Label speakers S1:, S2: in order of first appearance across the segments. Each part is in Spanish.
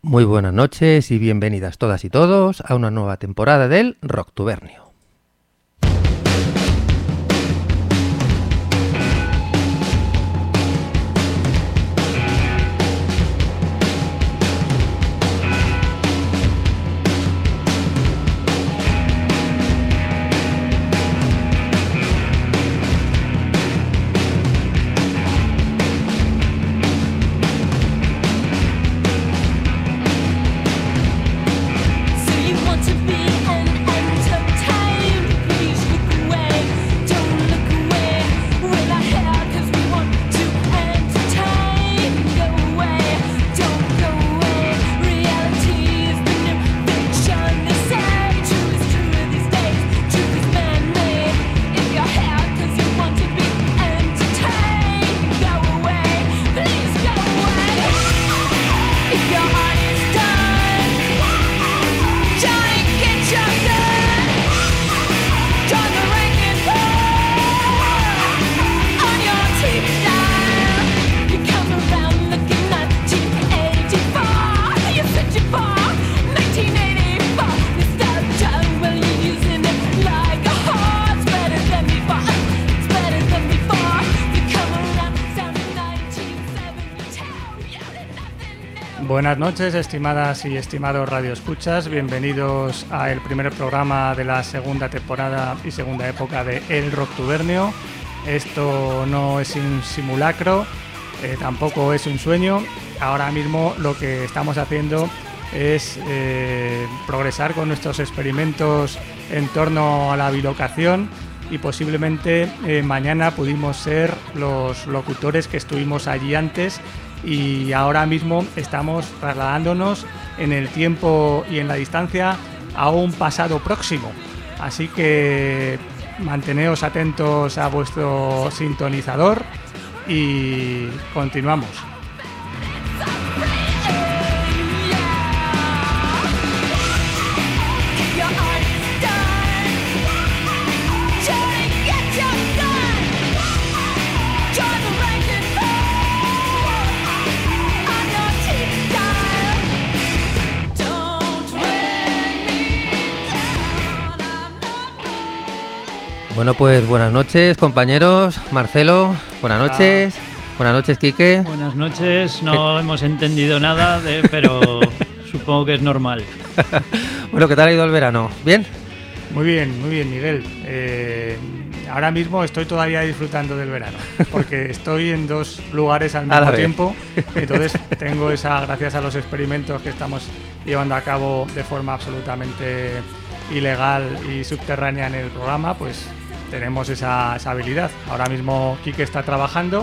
S1: Muy buenas noches y bienvenidas todas y todos a una nueva temporada del Rocktubernio.
S2: Buenas noches, estimadas y estimados radioescuchas. Bienvenidos al primer programa de la segunda temporada y segunda época de El Rocktubernio. Esto no es un simulacro, tampoco es un sueño. Ahora mismo lo que estamos haciendo es progresar con nuestros experimentos en torno a la bilocación y posiblemente mañana pudimos ser los locutores que estuvimos allí antes. Y ahora mismo estamos trasladándonos en el tiempo y en la distancia a un pasado próximo. Así que manteneos atentos a vuestro sintonizador y continuamos.
S1: Bueno, pues buenas noches, compañeros. Marcelo, buenas noches. Buenas noches, Quique.
S3: Buenas noches. No hemos entendido nada, pero supongo que es normal.
S1: Bueno, ¿qué tal ha ido el verano? ¿Bien?
S2: Muy bien, Miguel. Ahora mismo estoy todavía disfrutando del verano, porque estoy en dos lugares al mismo tiempo. Entonces tengo gracias a los experimentos que estamos llevando a cabo de forma absolutamente ilegal y subterránea en el programa, pues tenemos esa habilidad. Ahora mismo Quique está trabajando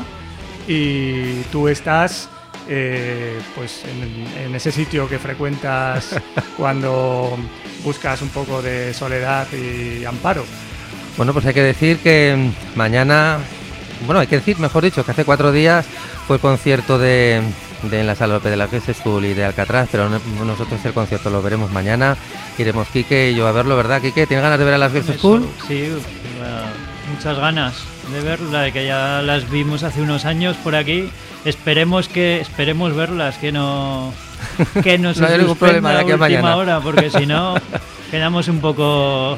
S2: y tú estás pues en ese sitio que frecuentas cuando buscas un poco de soledad y amparo.
S1: Bueno, pues hay que decir que mañana, mejor dicho, que hace 4 días fue el concierto en la Sala López de la Girls School y de Alcatraz, pero nosotros el concierto lo veremos mañana. Iremos Quique y yo a verlo, ¿verdad, Quique? ¿Tienes ganas de ver a las Girls School?
S3: Sí, muchas ganas de verla, que ya las vimos hace unos años por aquí. Esperemos verlas, que no se
S1: no hay ningún problema de aquí a mañana.
S3: Hora, porque si no quedamos un poco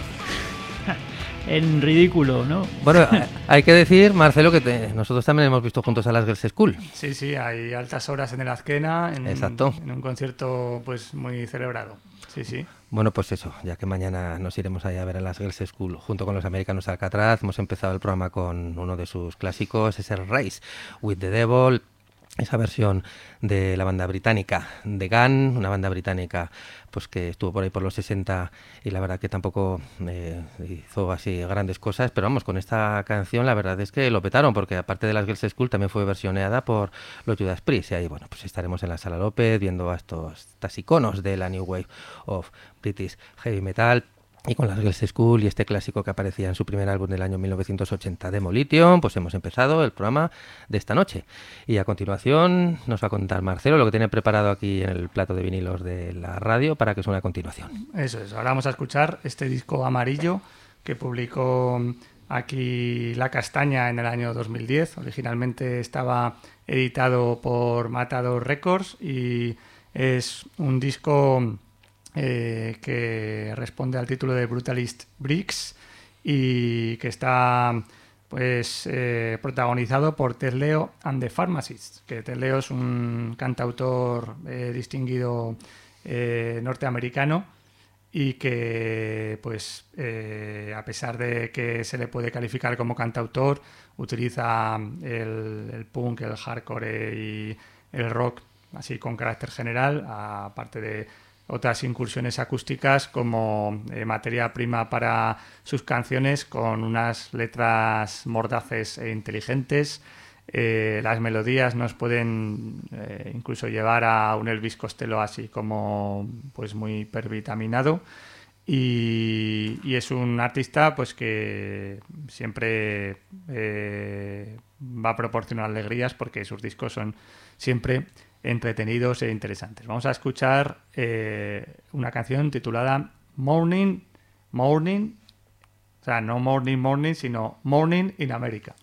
S3: en ridículo, ¿no?
S1: Bueno, hay que decir, Marcelo, que nosotros también hemos visto juntos a las Girls School.
S2: Sí, hay altas horas en el Azkena,
S1: Exacto.
S2: En un concierto pues muy celebrado. Sí.
S1: Bueno, pues eso, ya que mañana nos iremos allá a ver a las Girls School junto con los americanos Alcatraz. Hemos empezado el programa con uno de sus clásicos, es el Race with the Devil. Esa versión de la banda británica The Gun, una banda británica pues que estuvo por ahí por los 60 y la verdad que tampoco hizo así grandes cosas, pero vamos, con esta canción la verdad es que lo petaron, porque aparte de las Girls School también fue versioneada por los Judas Priest, y ahí bueno, pues estaremos en la Sala López viendo a estas iconos de la New Wave of British Heavy Metal. Y con las Girls School y este clásico que aparecía en su primer álbum del año 1980, Demolition, pues hemos empezado el programa de esta noche. Y a continuación nos va a contar Marcelo lo que tiene preparado aquí en el plato de vinilos de la radio para que suene a continuación.
S2: Eso es, ahora vamos a escuchar este disco amarillo que publicó aquí La Castaña en el año 2010. Originalmente estaba editado por Matador Records y Es un disco que responde al título de Brutalist Bricks y que está pues protagonizado por Ted Leo and the Pharmacists, que Ted Leo es un cantautor distinguido norteamericano y que pues a pesar de que se le puede calificar como cantautor, utiliza el punk, el hardcore y el rock así con carácter general, aparte de otras incursiones acústicas como materia prima para sus canciones, con unas letras mordaces e inteligentes. Las melodías nos pueden incluso llevar a un Elvis Costello así como pues muy hipervitaminado, y es un artista pues que siempre va a proporcionar alegrías porque sus discos son siempre entretenidos e interesantes. Vamos a escuchar una canción titulada Morning, o sea, no Morning, sino Morning in America.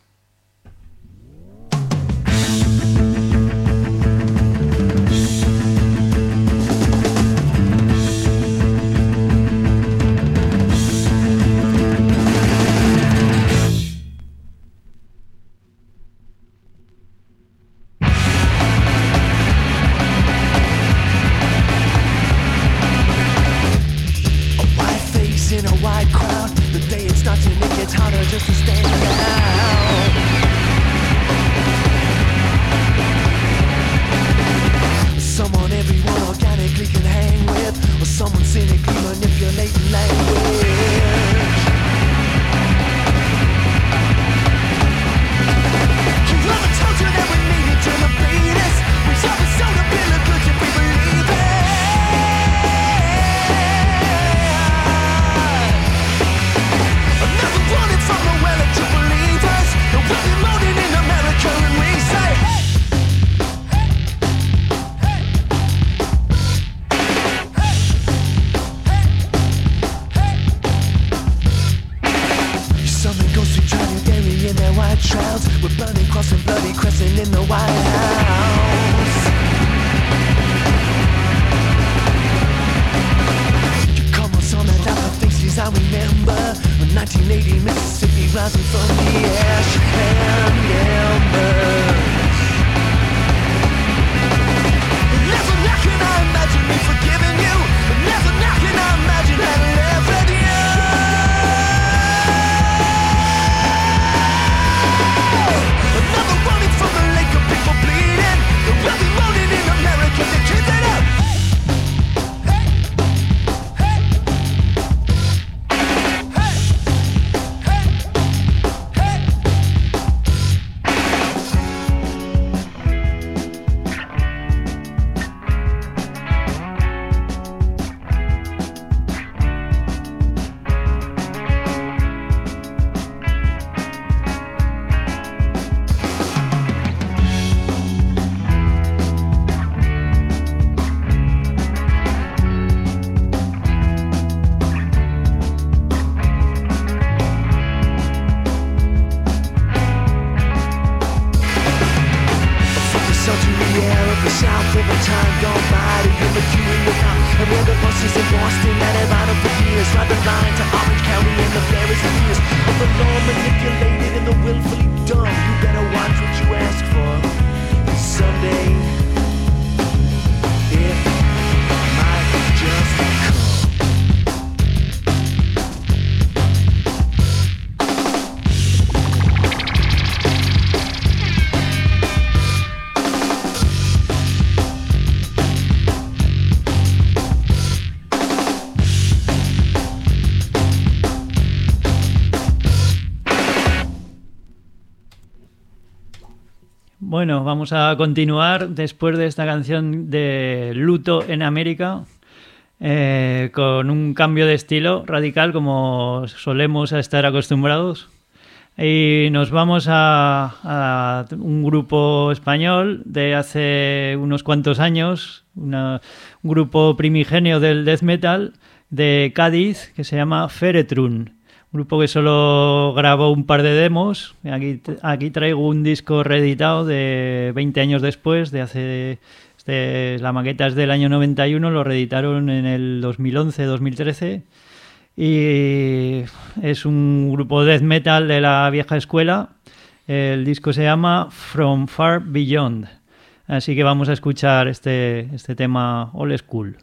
S3: Bueno, vamos a continuar después de esta canción de Luto en América con un cambio de estilo radical como solemos a estar acostumbrados. Y nos vamos a un grupo español de hace unos cuantos años, un grupo primigenio del death metal de Cádiz que se llama Feretrun. Un grupo que solo grabó un par de demos. Aquí traigo un disco reeditado de 20 años después, de hace La maqueta es del año 91, lo reeditaron en el 2011-2013 y es un grupo death metal de la vieja escuela. El disco se llama From Far Beyond, así que vamos a escuchar este tema old school.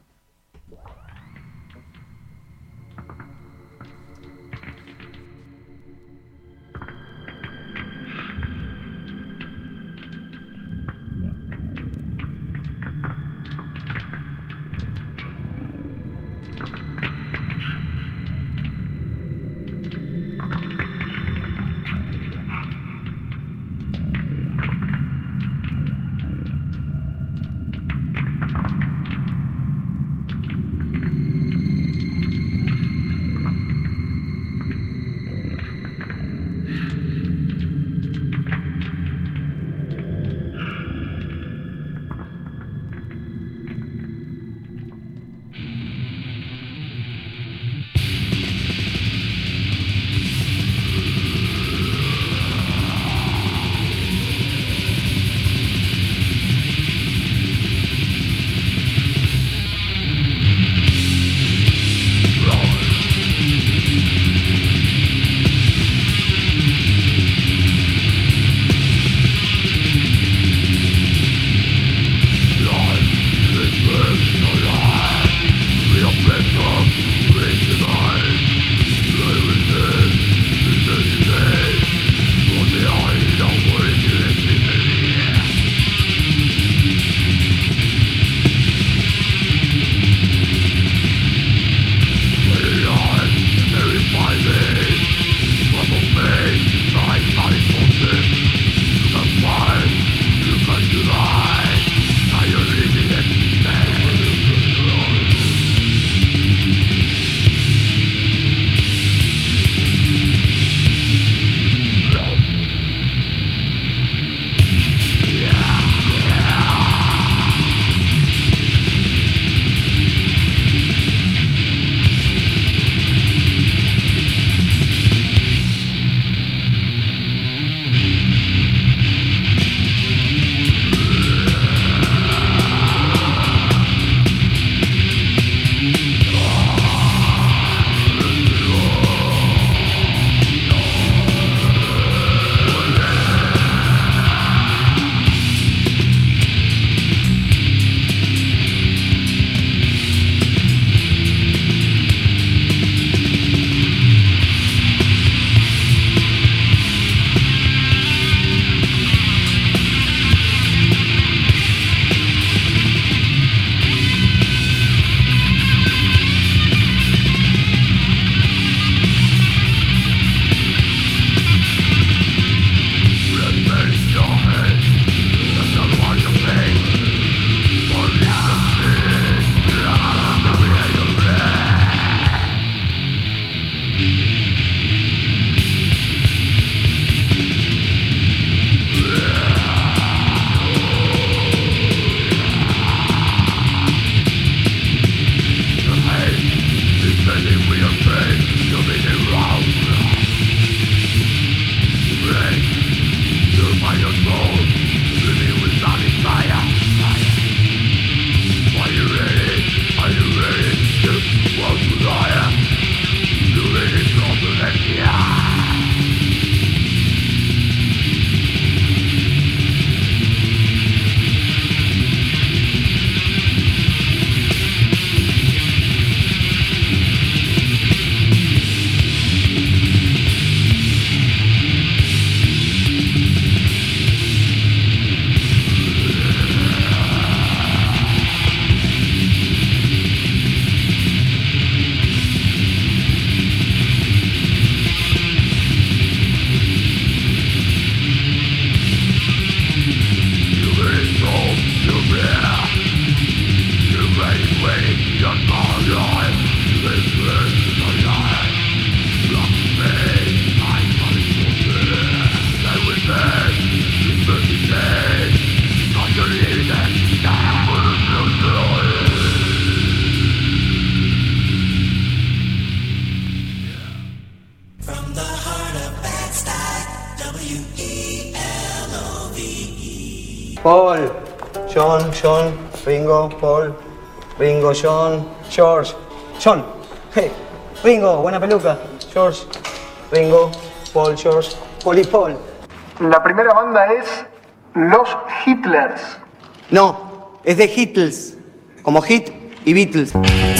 S4: Paul, John, Ringo, Paul, Ringo, John, George, John, hey, Ringo, buena peluca, George, Ringo, Paul, George, Paul y Paul.
S5: La primera banda es Los Hitlers.
S4: No, es de Beatles, como Hit y Beatles.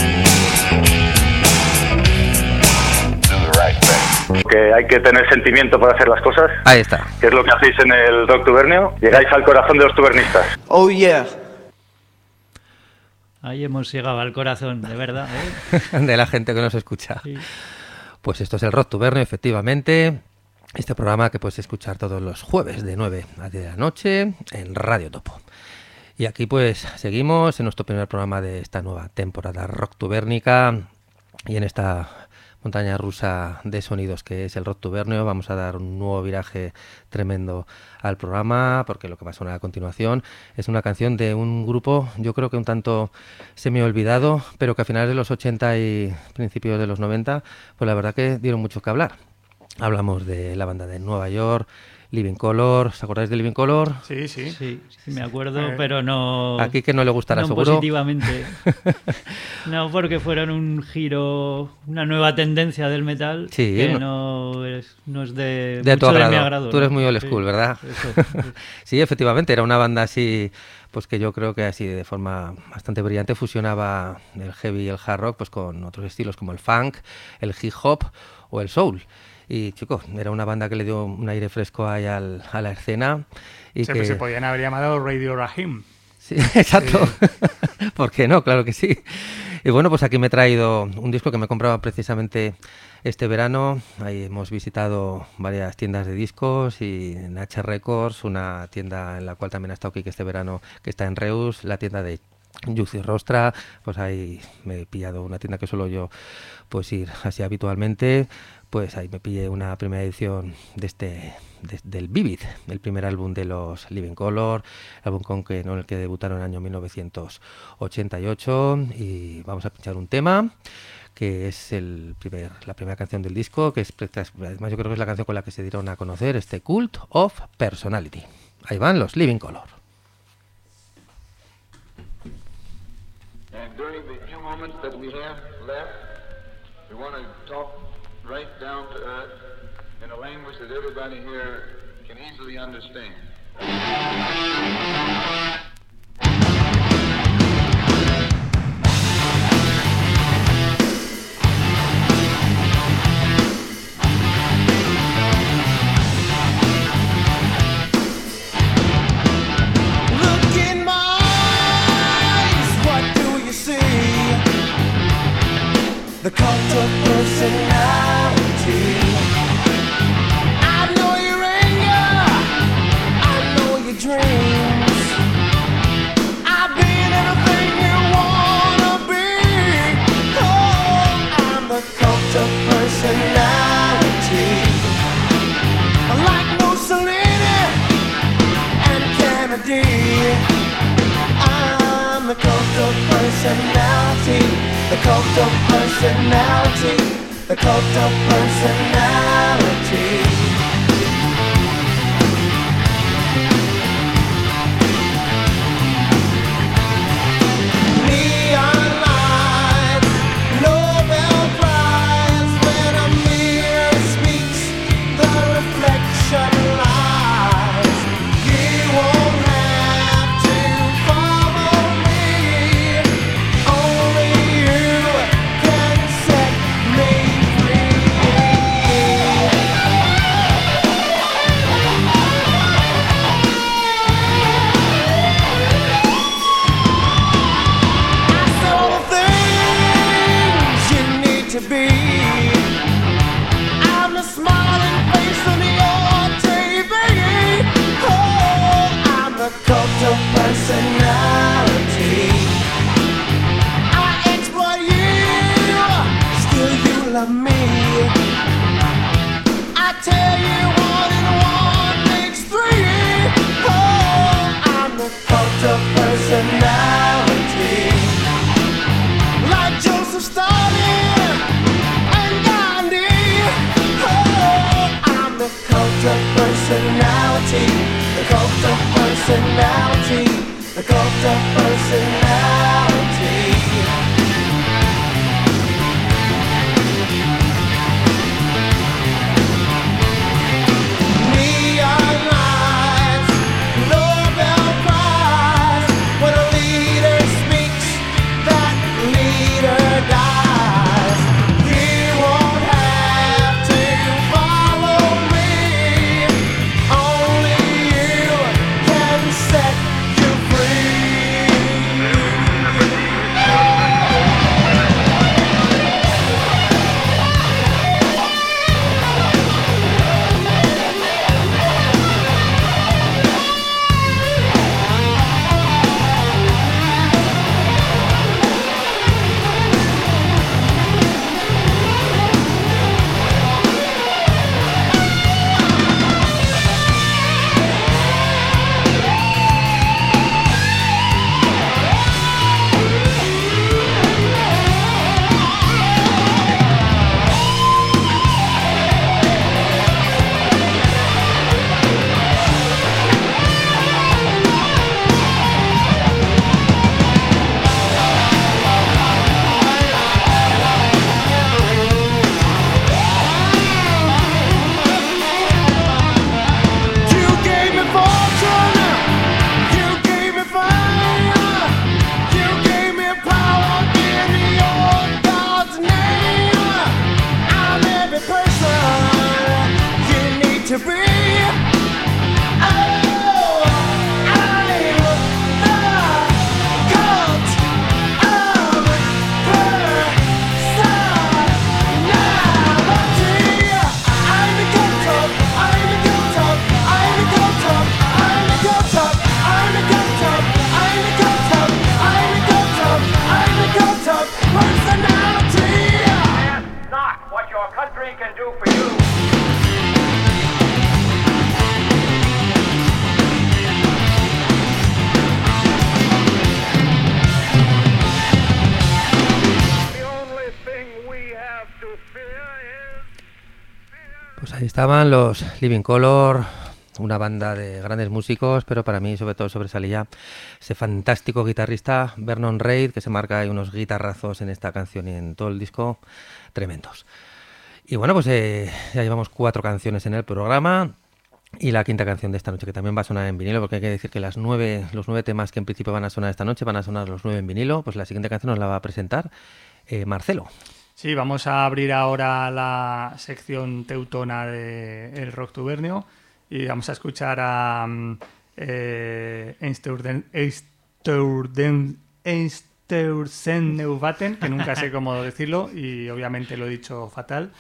S6: Que hay que tener sentimiento para hacer las cosas.
S1: Ahí está.
S6: ¿Qué es lo que hacéis en el Rock Tubernio? Llegáis al corazón de los tubernistas.
S4: Oh yeah.
S3: Ahí hemos llegado al corazón, de verdad, ¿eh?
S1: De la gente que nos escucha.
S3: Sí.
S1: Pues esto es el Rock Tubernio, efectivamente. Este programa que puedes escuchar todos los jueves de 9 a 10 de la noche en Radio Topo. Y aquí pues seguimos en nuestro primer programa de esta nueva temporada rock tubérnica. Y en esta montaña rusa de sonidos que es el Rock Tubernio vamos a dar un nuevo viraje tremendo al programa, porque lo que va a sonar a continuación es una canción de un grupo, yo creo que un tanto semi-olvidado, pero que a finales de los 80 y principios de los 90, pues la verdad que dieron mucho que hablar. Hablamos de la banda de Nueva York, Living Colour. ¿Os acordáis de Living Colour?
S2: Sí, sí.
S3: Sí, me acuerdo, pero no...
S1: Aquí que no le gustará,
S3: no
S1: seguro.
S3: Positivamente. No, porque fueron un giro, una nueva tendencia del metal,
S1: sí,
S3: que no es de
S1: tu
S3: mucho
S1: agrado.
S3: De mi agrado.
S1: Tú eres
S3: ¿no?
S1: muy old school,
S3: sí,
S1: ¿verdad?
S3: Eso.
S1: Sí, efectivamente, era una banda así, pues que yo creo que así de forma bastante brillante fusionaba el heavy y el hard rock pues con otros estilos como el funk, el hip hop o el soul. Y chicos, era una banda que le dio un aire fresco ahí a la escena. Y
S2: que se podían haber llamado Radio Rahim.
S1: Sí, exacto. Sí. ¿Por qué no? Claro que sí. Y bueno, pues aquí me he traído un disco que me compraba precisamente este verano. Ahí hemos visitado varias tiendas de discos y en H Records, una tienda en la cual también ha estado Kike este verano, que está en Reus, la tienda de Juicy Rostra. Pues ahí me he pillado una tienda que suelo yo pues ir así habitualmente. Pues ahí me pillé una primera edición del Vivid, el primer álbum de los Living Colour, álbum con el que debutaron en el año 1988, y vamos a pinchar un tema que es la primera canción del disco, que es además yo creo que es la canción con la que se dieron a conocer, este Cult of Personality. Ahí van los Living Colour.
S7: And during the few moments that we have left, we want to talk right down to earth in a language that everybody here can easily understand.
S8: Look in my eyes, what do you see? The cult of personality. I know your anger, I know your dreams. I've been everything you wanna be. Oh, I'm the cult of personality. Like Mussolini and Kennedy, I'm the cult of personality. The cult of personality, the cult of personality. Neon lights, Nobel Prize, when a mirror speaks, the reflection lies. You won't have to follow me, only you can set me free. I saw the things you need to be. I'm the smiling face on your TV. Oh, I'm the cult of personality. I exploit you, still you love me. I tell you 1 and 1 makes 3. Oh, I'm the cult of personality. Like Joseph Stalin and Gandhi. Oh, I'm the cult of personality. The cult of personality. The cult of personality.
S1: Pues ahí estaban los Living Colour, una banda de grandes músicos, pero para mí sobre todo sobresalía ese fantástico guitarrista Vernon Reid, que se marca ahí unos guitarrazos en esta canción y en todo el disco tremendos. Y bueno, pues ya llevamos 4 canciones en el programa y la quinta canción de esta noche, que también va a sonar en vinilo, porque hay que decir que los 9 temas que en principio van a sonar esta noche van a sonar los 9 en vinilo. Pues la siguiente canción nos la va a presentar Marcelo.
S2: Sí, vamos a abrir ahora la sección teutona del Rocktubernio y vamos a escuchar a Einstürzende-Neubauten, que nunca sé cómo decirlo y obviamente lo he dicho fatal,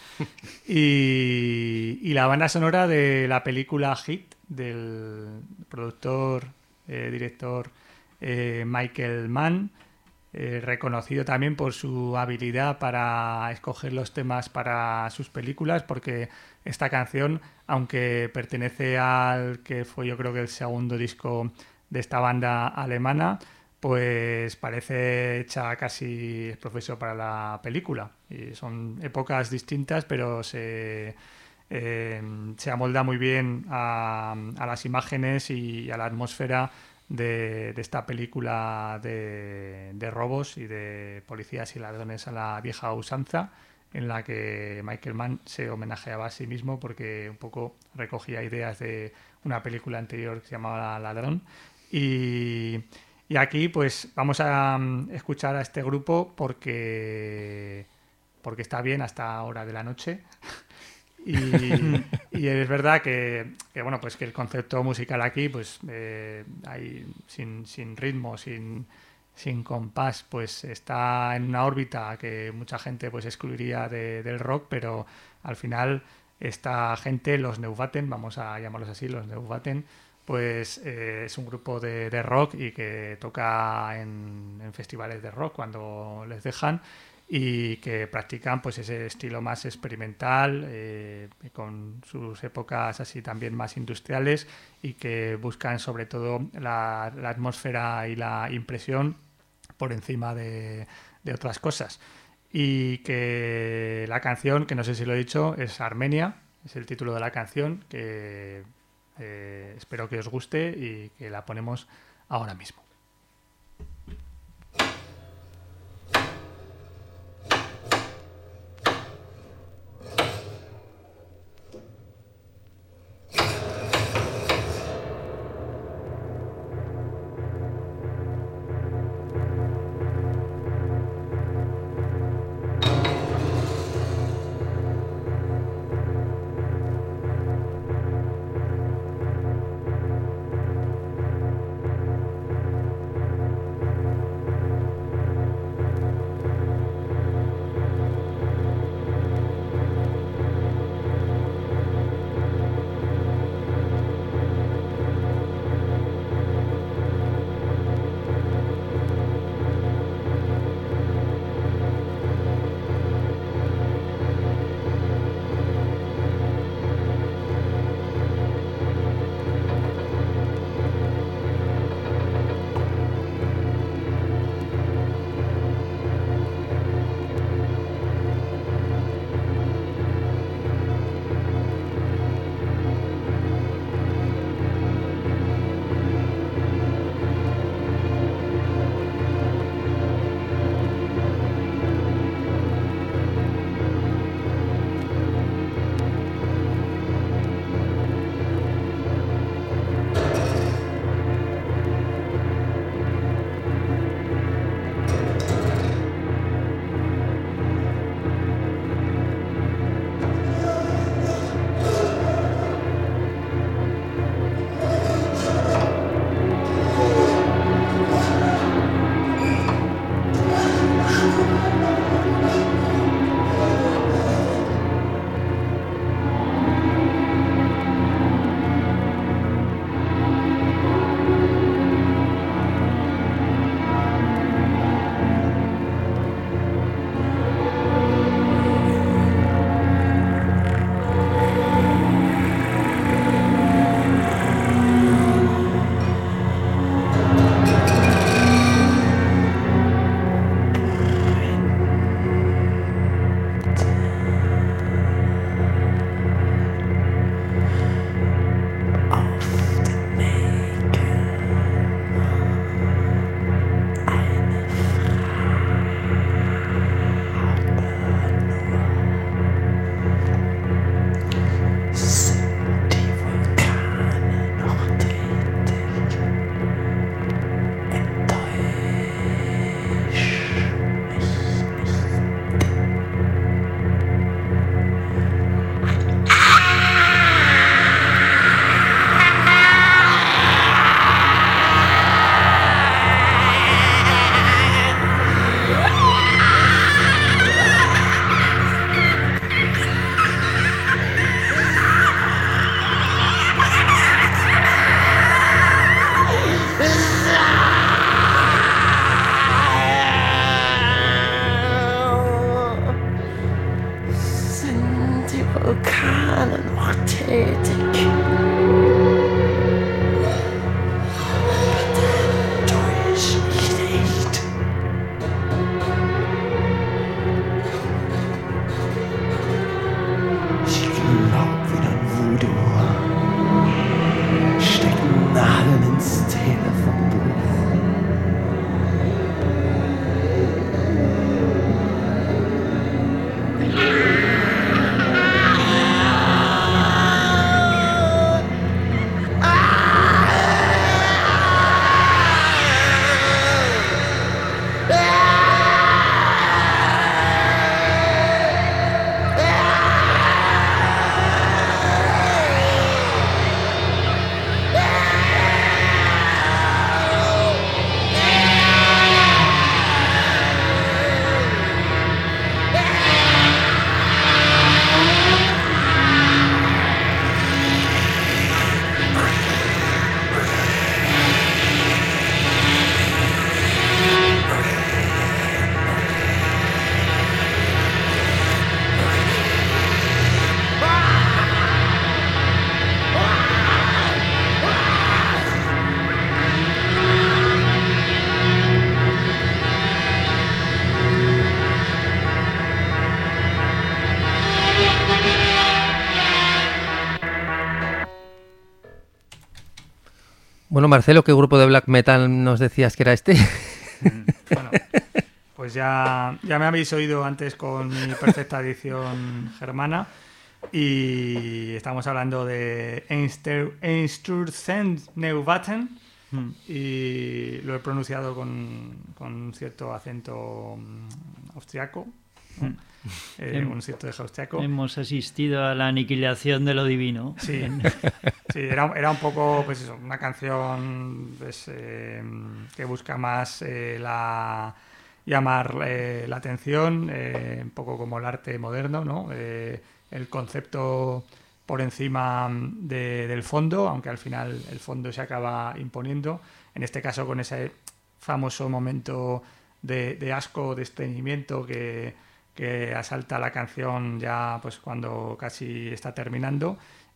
S2: y la banda sonora de la película Hit del productor, director Michael Mann, reconocido también por su habilidad para escoger los temas para sus películas, porque esta canción, aunque pertenece al que fue yo creo que el segundo disco de esta banda alemana, pues parece hecha casi profeso para la película. Y son épocas distintas, pero se amolda muy bien a las imágenes y a la atmósfera de esta película de robos y de policías y ladrones a la vieja usanza, en la que Michael Mann se homenajeaba a sí mismo porque un poco recogía ideas de una película anterior que se llamaba Ladrón. Y aquí pues vamos a escuchar a este grupo porque está bien hasta hora de la noche. Y es verdad que bueno, pues que el concepto musical aquí pues hay sin ritmo, sin compás, pues está en una órbita que mucha gente pues excluiría del rock, pero al final esta gente, los Neubauten, vamos a llamarlos así, los Neubauten, pues es un grupo de rock y que toca en festivales de rock cuando les dejan, y que practican pues ese estilo más experimental, con sus épocas así también más industriales, y que buscan sobre todo la atmósfera y la impresión por encima de otras cosas. Y que la canción, que no sé si lo he dicho, es Armenia, es el título de la canción, que espero que os guste y que la ponemos ahora mismo.
S1: Bueno, Marcelo, ¿qué grupo de black metal nos decías que era este?
S2: Bueno, pues ya me habéis oído antes con mi perfecta edición germana y estamos hablando de Einstürzen-Neuwatten y lo he pronunciado con cierto acento austriaco, ¿no? Un cierto deje austriaco.
S3: Hemos asistido a la aniquilación de lo divino.
S2: Sí, sí, era un poco, pues eso, una canción pues, que busca más llamar la atención, un poco como el arte moderno, ¿no? El concepto por encima del fondo, aunque al final el fondo se acaba imponiendo, en este caso con ese famoso momento de asco, de estreñimiento que asalta la canción ya pues cuando casi está terminando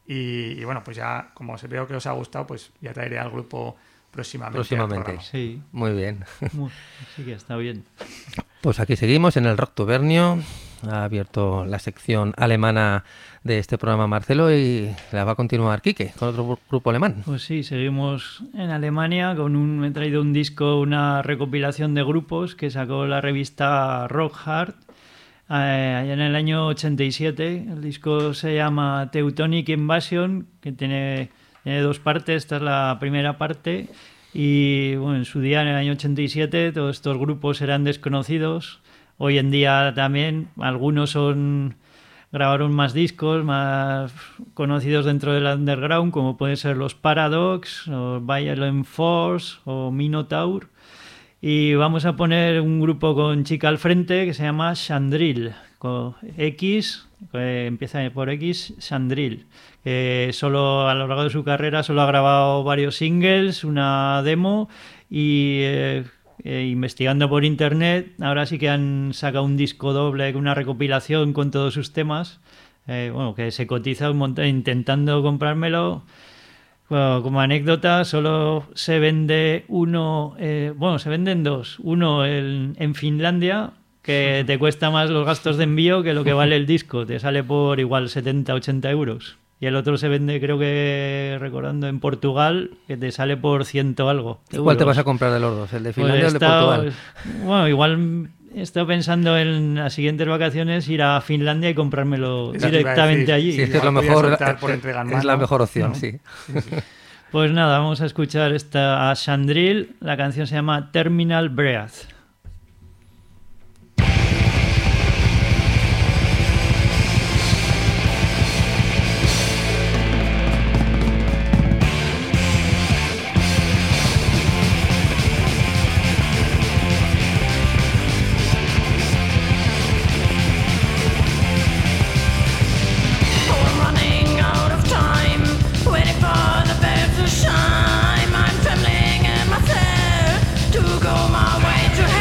S2: y bueno, pues ya como se veo que os ha gustado, pues ya traeré al grupo próximamente.
S1: Sí. Muy bien.
S3: Sí que está bien.
S1: Pues aquí seguimos en el Rocktubernio. Ha abierto la sección alemana de este programa Marcelo y la va a continuar Quique con otro grupo alemán.
S3: Pues sí, seguimos en Alemania he traído un disco, una recopilación de grupos que sacó la revista Rock Hard allá en el año 87. El disco se llama Teutonic Invasion, que tiene 2 partes. Esta es la primera parte y bueno, en su día, en el año 87, todos estos grupos eran desconocidos. Hoy en día también algunos grabaron más discos, más conocidos dentro del underground, como pueden ser los Paradox, o Violent Force o Minotaur. Y vamos a poner un grupo con chica al frente que se llama Chandril, con X, empieza por X, Chandril. Solo a lo largo de su carrera solo ha grabado varios singles, una demo y investigando por internet, ahora sí que han sacado un disco doble, una recopilación con todos sus temas, que se cotiza un montón, intentando comprármelo. Bueno, como anécdota, solo se vende uno, se venden 2. Uno en Finlandia, que te cuesta más los gastos de envío que lo que vale el disco. Te sale por igual 70-80 euros. Y el otro se vende, creo que, recordando, en Portugal, que te sale por 100 algo.
S1: ¿Cuál te vas a comprar de los dos? ¿El de Finlandia o el de Portugal?
S3: Bueno, igual he estado pensando en las siguientes vacaciones ir a Finlandia y comprármelo directamente allí.
S1: Sí, es lo mejor, es la mejor opción, ¿no? Sí.
S3: Pues nada, vamos a escuchar a Chandril. La canción se llama Terminal Breath.
S8: Shine, I'm trembling in my cell to go my way to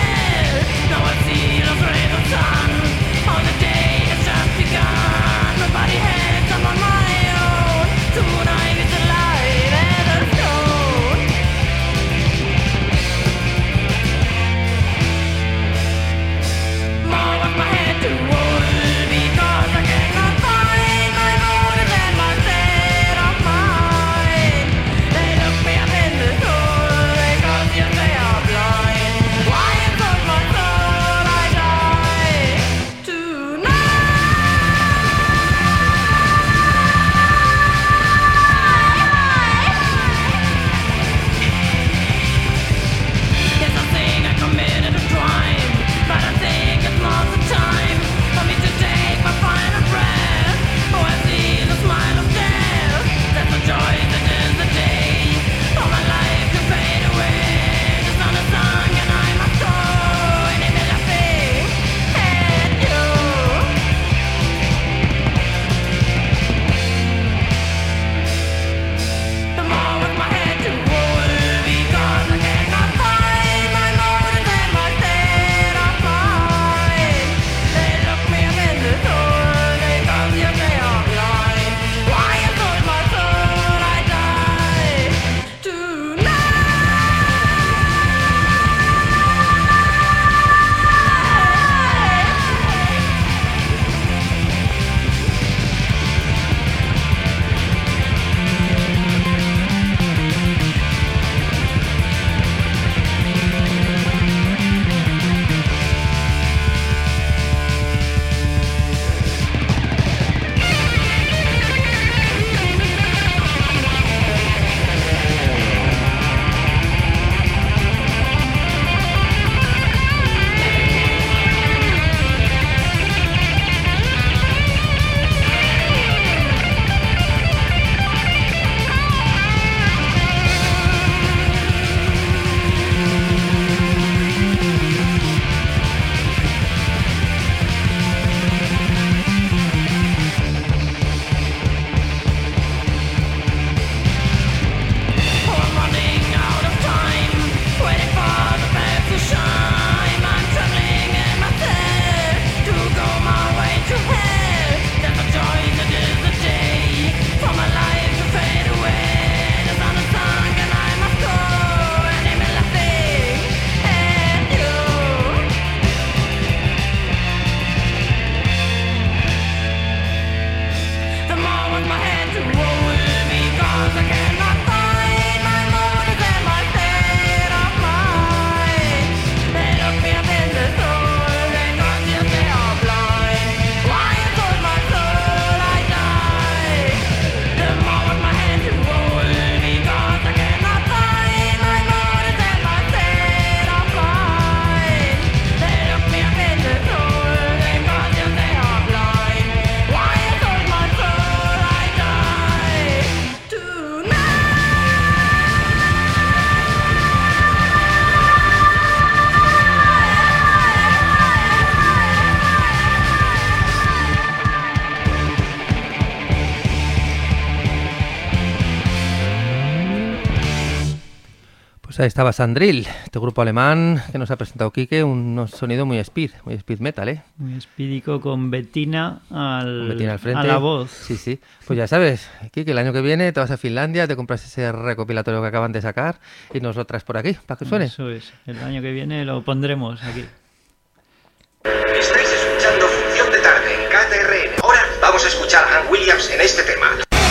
S1: Pues ahí estaba Sandrill, este grupo alemán que nos ha presentado Quique, un sonido muy speed metal, ¿eh?
S3: Muy speedico con Bettina al
S1: frente.
S3: a la voz.
S1: Sí, sí. Pues ya sabes, Quique, el año que viene te vas a Finlandia, te compras ese recopilatorio que acaban de sacar y nos lo traes por aquí, para que suene.
S3: Eso es, el año que viene lo pondremos aquí.
S9: Estáis escuchando Función de Tarde en KTRN. Ahora vamos a escuchar a Hank Williams en este tema.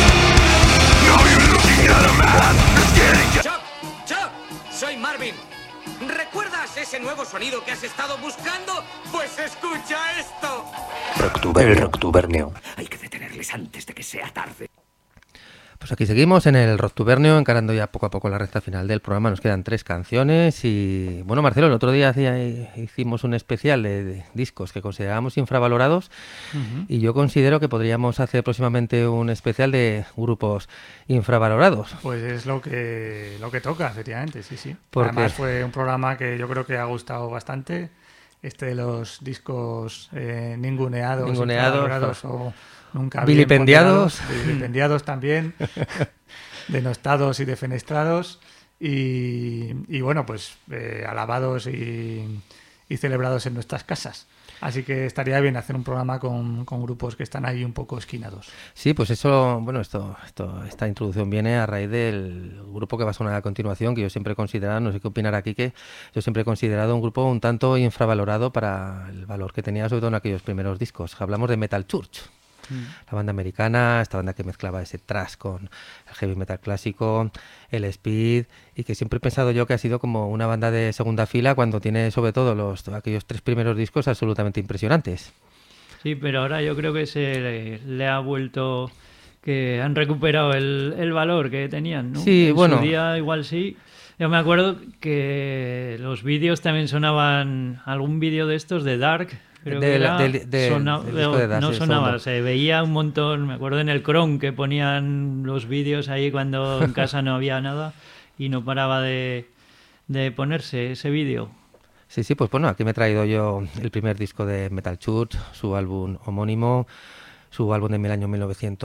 S10: Soy Marvin. ¿Recuerdas ese nuevo sonido que has estado buscando? Pues escucha esto.
S11: El Rocktubernio.
S10: Hay que detenerles antes de que sea tarde.
S1: Pues aquí seguimos en el Rocktubernio, encarando ya poco a poco la recta final del programa. Nos quedan 3 canciones y, bueno, Marcelo, el otro día hicimos un especial de discos que considerábamos infravalorados y yo considero que podríamos hacer próximamente un especial de grupos infravalorados.
S2: Pues es lo que toca, efectivamente, sí.
S1: Porque
S2: además fue un programa que yo creo que ha gustado bastante, de los discos ninguneados, infravalorados o nunca
S1: vilipendiados
S2: también, denostados y defenestrados y bueno, pues alabados y celebrados en nuestras casas. Así que estaría bien hacer un programa con grupos que están ahí un poco esquinados.
S1: Sí, pues eso, bueno, esta introducción viene a raíz del grupo que va a sonar a continuación, que yo siempre he considerado, no sé qué opinar aquí, que yo siempre he considerado un grupo un tanto infravalorado para el valor que tenía, sobre todo en aquellos primeros discos. Hablamos de Metal Church. La banda americana, esta banda que mezclaba ese thrash con el heavy metal clásico, el speed, y que siempre he pensado yo que ha sido como una banda de segunda fila cuando tiene sobre todo aquellos 3 primeros discos absolutamente impresionantes.
S3: Sí, pero ahora yo creo que se le ha vuelto, que han recuperado el valor que tenían, ¿no?
S1: Sí,
S3: en
S1: bueno.
S3: su día igual sí. Yo me acuerdo que los vídeos también sonaban, algún vídeo de estos de Dark, creo que era, no sonaba, se veía un montón, me acuerdo en el Chrome que ponían los vídeos ahí cuando en casa no había nada y no paraba de ponerse ese vídeo.
S1: Sí, pues bueno, aquí me he traído yo el primer disco de Metal Church, su álbum homónimo, su álbum del año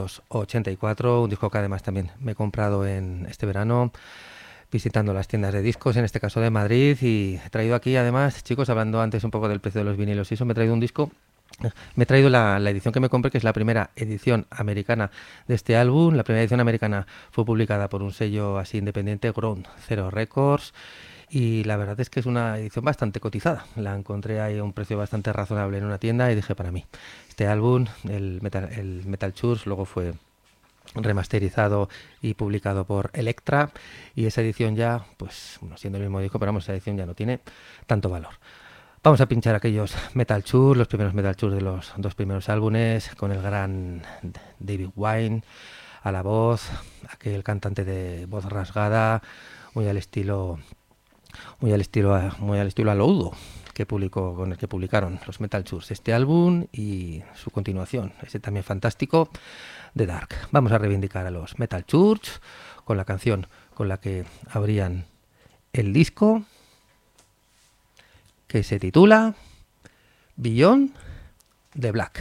S1: 1984, un disco que además también me he comprado en este verano, visitando las tiendas de discos, en este caso de Madrid, y he traído aquí además, chicos, hablando antes un poco del precio de los vinilos y eso, me he traído un disco, me he traído la edición que me compré, que es la primera edición americana de este álbum. La primera edición americana fue publicada por un sello así independiente, Ground Zero Records, y la verdad es que es una edición bastante cotizada. La encontré ahí a un precio bastante razonable en una tienda y dije, para mí, este álbum, el Metal Church, luego fue remasterizado y publicado por Elektra, y esa edición ya, pues siendo el mismo disco, pero vamos, esa edición ya no tiene tanto valor. Vamos a pinchar aquellos Metal Church, los primeros Metal Church de los 2 primeros álbumes, con el gran David Wine a la voz, aquel cantante de voz rasgada, muy al estilo Aloudo, con el que publicaron los Metal Church este álbum y su continuación, ese también fantástico, The Dark. Vamos a reivindicar a los Metal Church con la canción con la que abrían el disco, que se titula Beyond the Black.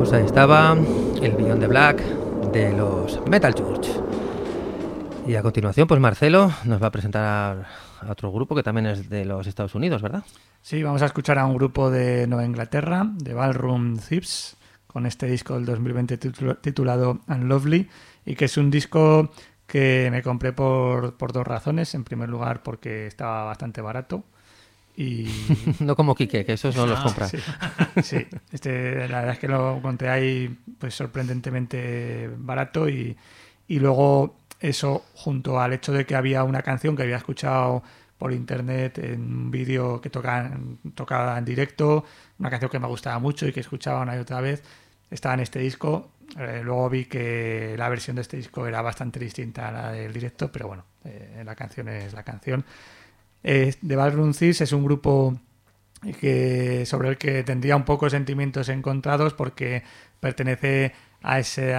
S1: Pues ahí estaba el Beyond the Black de los Metal Church. Y a continuación, pues Marcelo nos va a presentar a otro grupo que también es de los Estados Unidos, ¿verdad?
S2: Sí, vamos a escuchar a un grupo de Nueva Inglaterra, de Ballroom Thieves, con este disco del 2020 titulado Unlovely, y que es un disco que me compré por dos razones. En primer lugar, porque estaba bastante barato. Y...
S1: no como Quique, que esos no los compra.
S2: Sí, sí. La verdad es que lo encontré ahí pues sorprendentemente barato y luego eso junto al hecho de que había una canción que había escuchado por internet en un vídeo que tocaba en directo, una canción que me gustaba mucho y que escuchaba una y otra vez, estaba en este disco. Luego vi que la versión de este disco era bastante distinta a la del directo, pero bueno, la canción es la canción. The Ballroom Thieves es un grupo sobre el que tendría un poco sentimientos encontrados porque pertenece a ese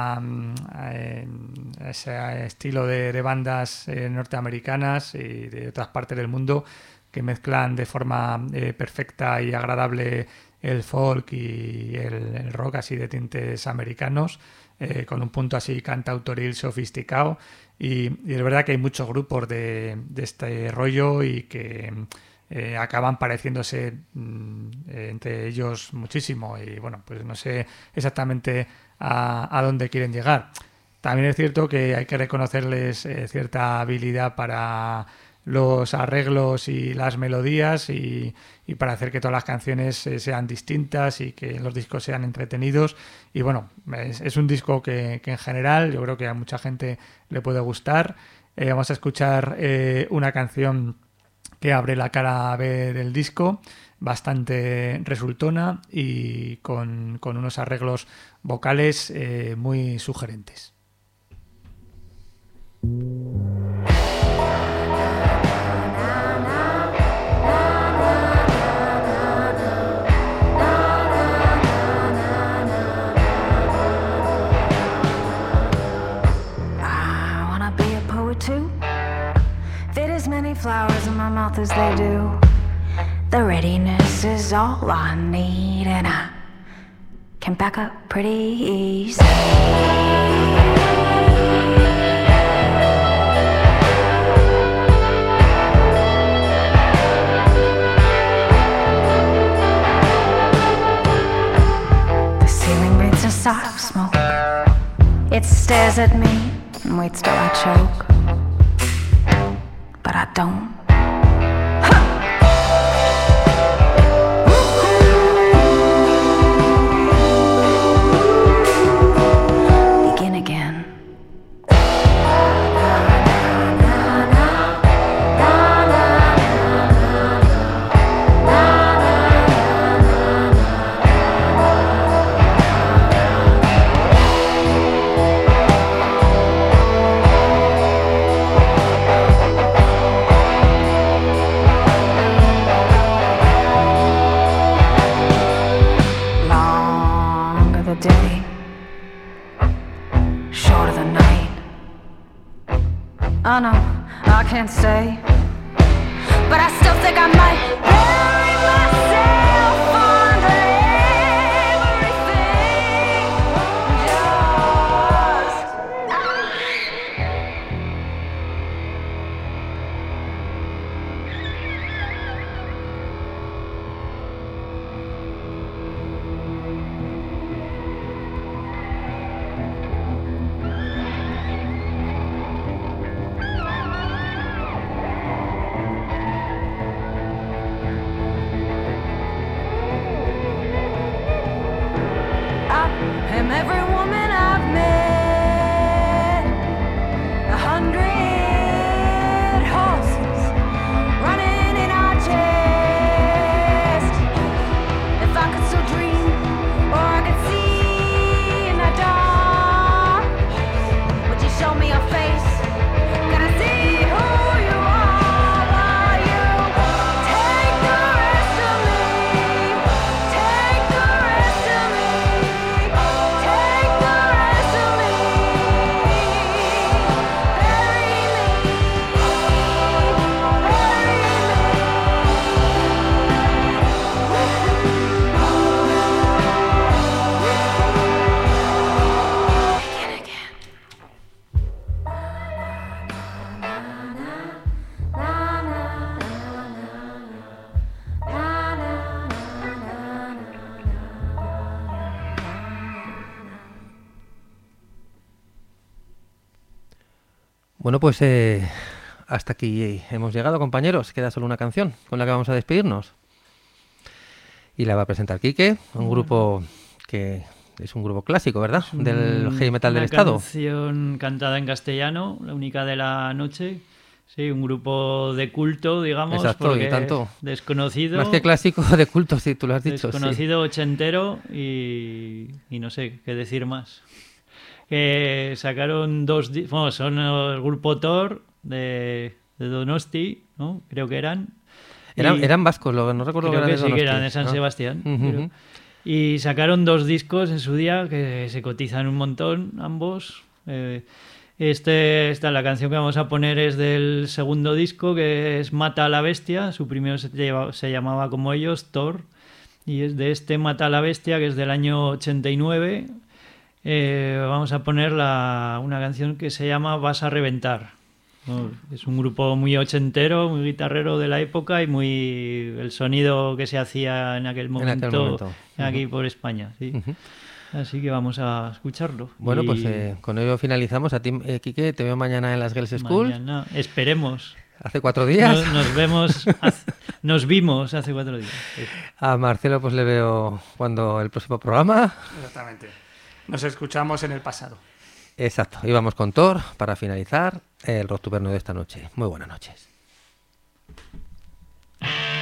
S2: estilo de bandas norteamericanas y de otras partes del mundo que mezclan de forma perfecta y agradable el folk y el rock así de tintes americanos, con un punto así cantautoril sofisticado. Y es verdad que hay muchos grupos de este rollo y que acaban pareciéndose entre ellos muchísimo. Y bueno, pues no sé exactamente a dónde quieren llegar. También es cierto que hay que reconocerles cierta habilidad para los arreglos y las melodías y para hacer que todas las canciones sean distintas y que los discos sean entretenidos. Y bueno, es un disco que en general yo creo que a mucha gente le puede gustar. Vamos a escuchar una canción que abre la cara B del disco, bastante resultona y con unos arreglos vocales muy sugerentes.
S12: Flowers in my mouth as they do. The readiness is all I need, and I can back up pretty easy. The ceiling breathes a sigh of smoke. It stares at me and waits till I choke. But I don't. Begin again. Oh no, I can't stay, but I still think I might bury myself under everything.
S1: Bueno, pues hasta aquí hemos llegado, compañeros. Queda solo una canción con la que vamos a despedirnos. Y la va a presentar Quique, un grupo que es un grupo clásico, ¿verdad? Del heavy metal del estado.
S3: Una canción cantada en castellano, la única de la noche. Sí, un grupo de culto, digamos.
S1: Exacto,
S3: porque
S1: y tanto.
S3: Desconocido.
S1: Más que clásico, de culto, sí, tú lo has dicho.
S3: Desconocido, sí. Ochentero y no sé qué decir más. Que sacaron bueno, son el grupo Thor de Donosti, ¿no? Creo que eran.
S1: Eran vascos, no recuerdo
S3: creo
S1: que eran
S3: que
S1: de Donosti.
S3: Sí, que eran de San Sebastián.
S1: Uh-huh.
S3: Y sacaron 2 discos en su día que se cotizan un montón, ambos. La canción que vamos a poner es del segundo disco, que es Mata a la Bestia. Su primero se llamaba como ellos, Thor. Y es de este Mata a la Bestia, que es del año 89. Vamos a poner una canción que se llama Vas a reventar. Es un grupo muy ochentero, muy guitarrero de la época y muy el sonido que se hacía en aquel momento. Aquí por España. Sí. Así que vamos a escucharlo.
S1: Bueno, pues con ello finalizamos. A ti, Quique, te veo mañana en las Girls School.
S3: Mañana, esperemos.
S1: ¿Hace 4 días?
S3: Nos vimos hace 4 días. Sí.
S1: A Marcelo pues le veo cuando el próximo programa.
S2: Exactamente. Nos escuchamos en el pasado.
S1: Exacto. Y vamos con Thor para finalizar el Rocktubernio de esta noche. Muy buenas noches.